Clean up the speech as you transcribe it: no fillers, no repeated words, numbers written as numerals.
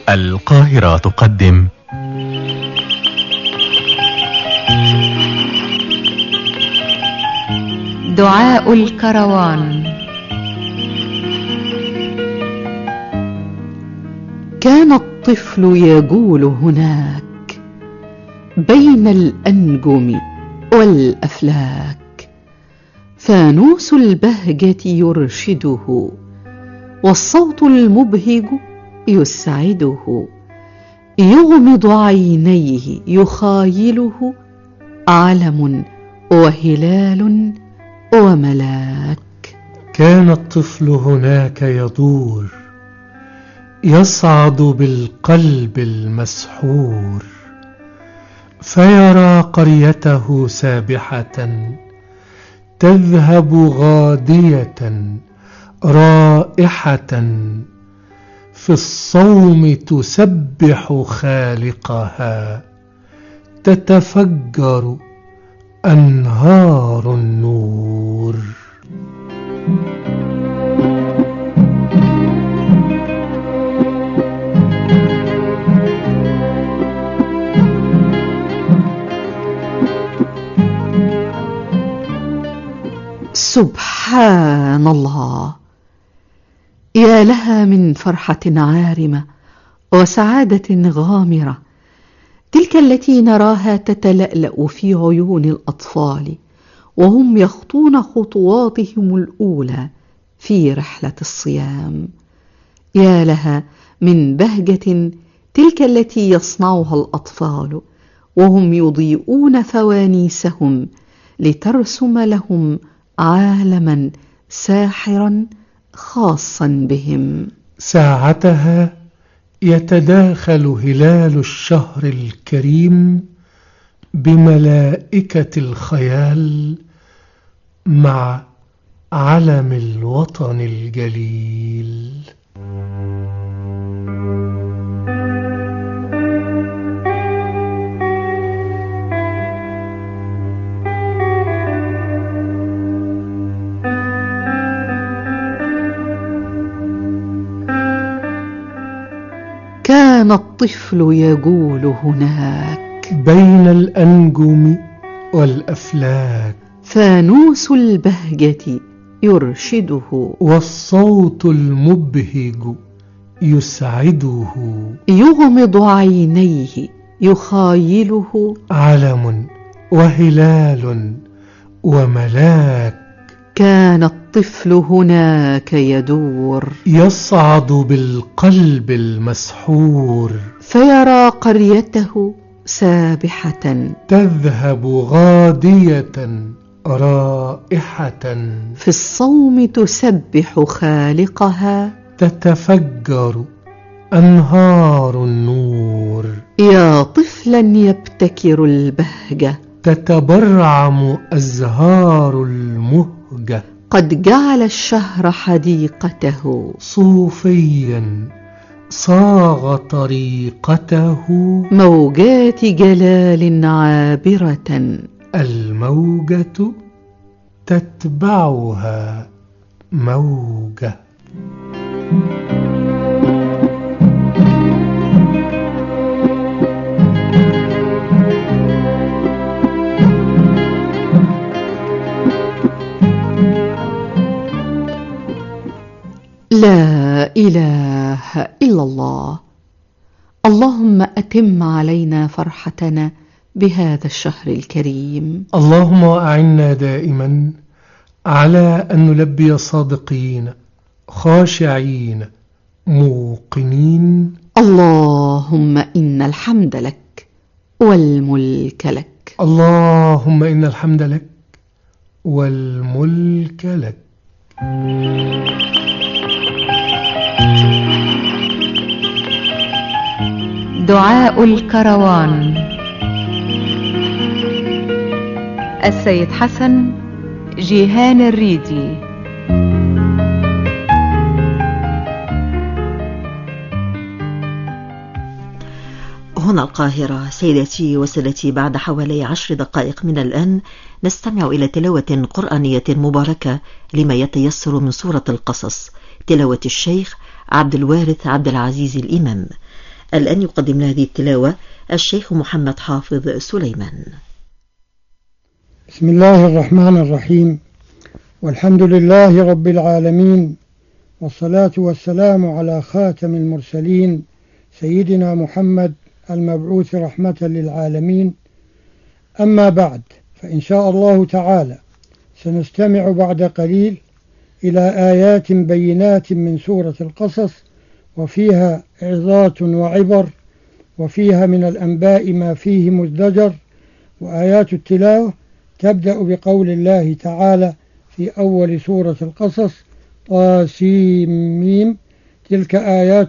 القاهرة تقدم دعاء الكروان. كان الطفل يجول هناك بين الأنجم والأفلاك، فانوس البهجة يرشده والصوت المبهج يسعده، يغمض عينيه يخايله علم وهلال وملاك. كان الطفل هناك يدور يصعد بالقلب المسحور، فيرى قريته سابحة تذهب غادية رائحة، في الصوم تسبح خالقها، تتفجر أنهار النور. سبحان الله، يا لها من فرحة عارمة وسعادة غامرة، تلك التي نراها تتلألأ في عيون الأطفال وهم يخطون خطواتهم الأولى في رحلة الصيام. يا لها من بهجة تلك التي يصنعها الأطفال وهم يضيئون فوانيسهم لترسم لهم عالما ساحرا خاصا بهم. ساعتها يتداخل هلال الشهر الكريم بملائكة الخيال مع علم الوطن الجليل. كان الطفل يجول هناك بين الأنجم والأفلاك، فانوس البهجة يرشده والصوت المبهج يسعده، يغمض عينيه يخايله علم وهلال وملاك. كان الطفل هناك يدور يصعد بالقلب المسحور، فيرى قريته سابحة تذهب غادية رائحة، في الصوم تسبح خالقها، تتفجر أنهار النور. يا طفلا يبتكر البهجة، تتبرعم أزهار المهجة، قد جعل الشهر حديقته صوفيا صاغ طريقته، موجات جلال عابرة، الموجة تتبعها موجة. لا إله إلا الله. اللهم أتم علينا فرحتنا بهذا الشهر الكريم. اللهم أعنا دائما على أن نلبي صادقين خاشعين موقنين. اللهم إن الحمد لك والملك لك. اللهم إن الحمد لك والملك لك. دعاء الكروان. السيد حسن جيهان الريدي. هنا القاهرة. سيداتي وسادتي، بعد حوالي 10 دقائق من الآن نستمع إلى تلاوة قرآنية مباركة لما يتيسر من سورة القصص، تلاوة الشيخ عبد الوارث عبد العزيز الإمام. الآن يقدم لنا هذه التلاوة الشيخ محمد حافظ سليمان. بسم الله الرحمن الرحيم، والحمد لله رب العالمين، والصلاة والسلام على خاتم المرسلين سيدنا محمد المبعوث رحمة للعالمين. أما بعد، فإن شاء الله تعالى سنستمع بعد قليل إلى آيات بينات من سورة القصص، وفيها عظات وعبر، وفيها من الأنباء ما فيه مزدجر. وآيات التلاوة تبدأ بقول الله تعالى في أول سورة القصص: طاسيم ميم، تلك آيات